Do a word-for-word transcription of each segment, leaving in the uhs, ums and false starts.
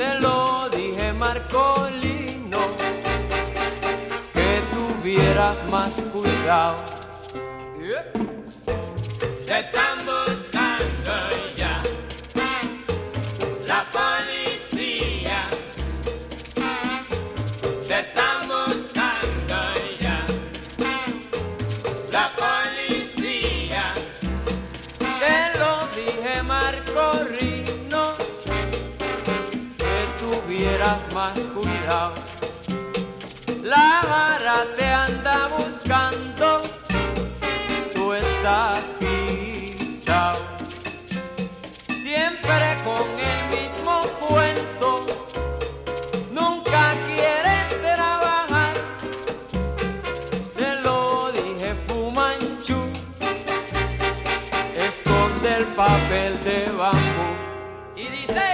Te lo dije, Marcolino, que tuvieras más cuidado. Yeah. Te están buscando ya la policía. Te están buscando ya la policía. Te lo dije, Marco Rino, que tuvieras más cuidado. La vara te anda buscando, tú estás guisado. Siempre con el mismo cuento, nunca quieres trabajar. Te lo dije, Fumanchu, esconde el papel de bambú. Y dice: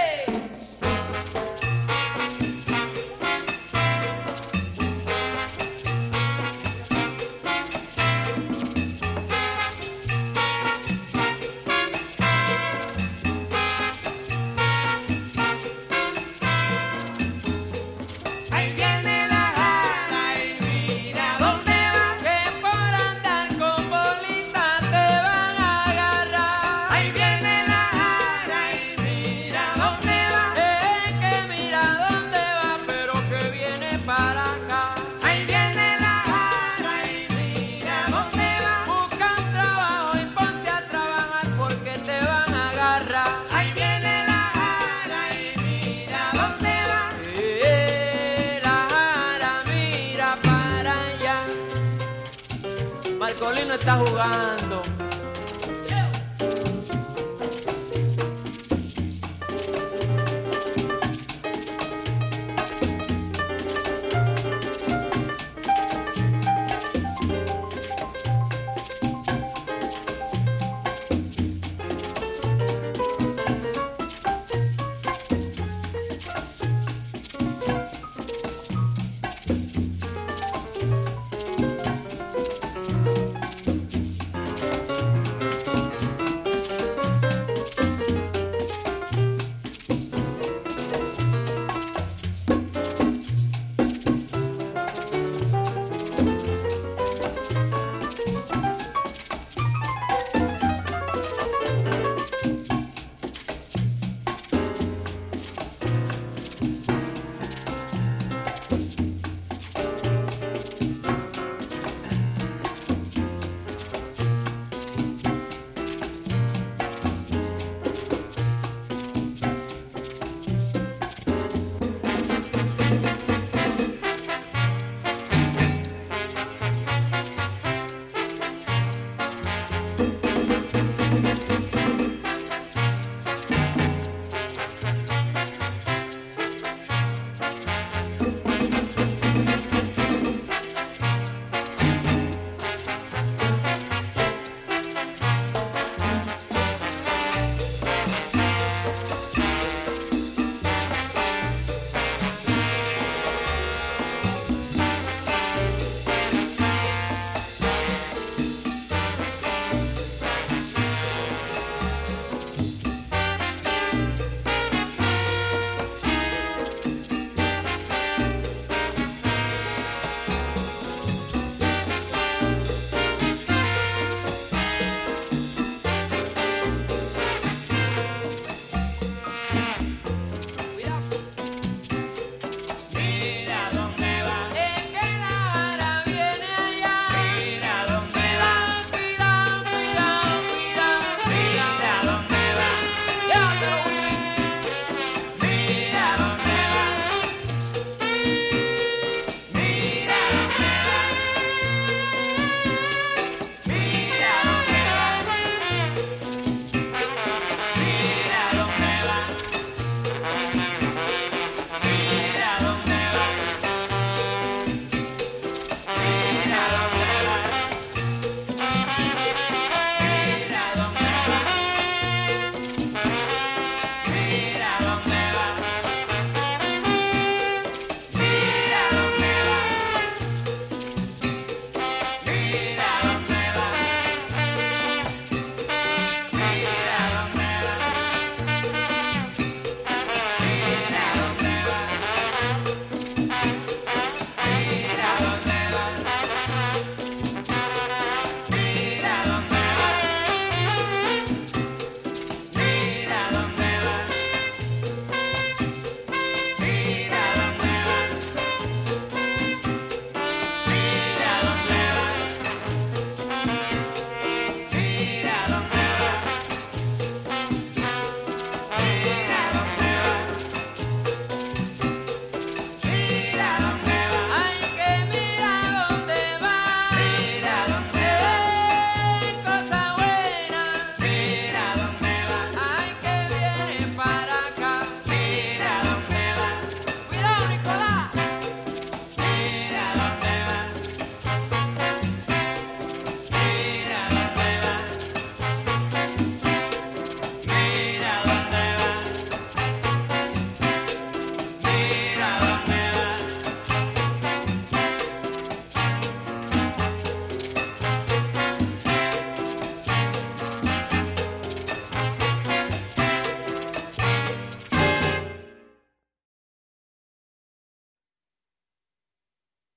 Ahí viene la jara y mira dónde va. que por andar con bolitas te van a agarrar. Ahí viene la jara y mira dónde va. Es que mira dónde va, pero que viene para acá. Ahí viene la jara y mira dónde va. Busca un trabajo y ponte a trabajar porque te van a agarrar. Ahí viene la jara y mira dónde va. Eh, la jara mira para allá. Marcolino está jugando.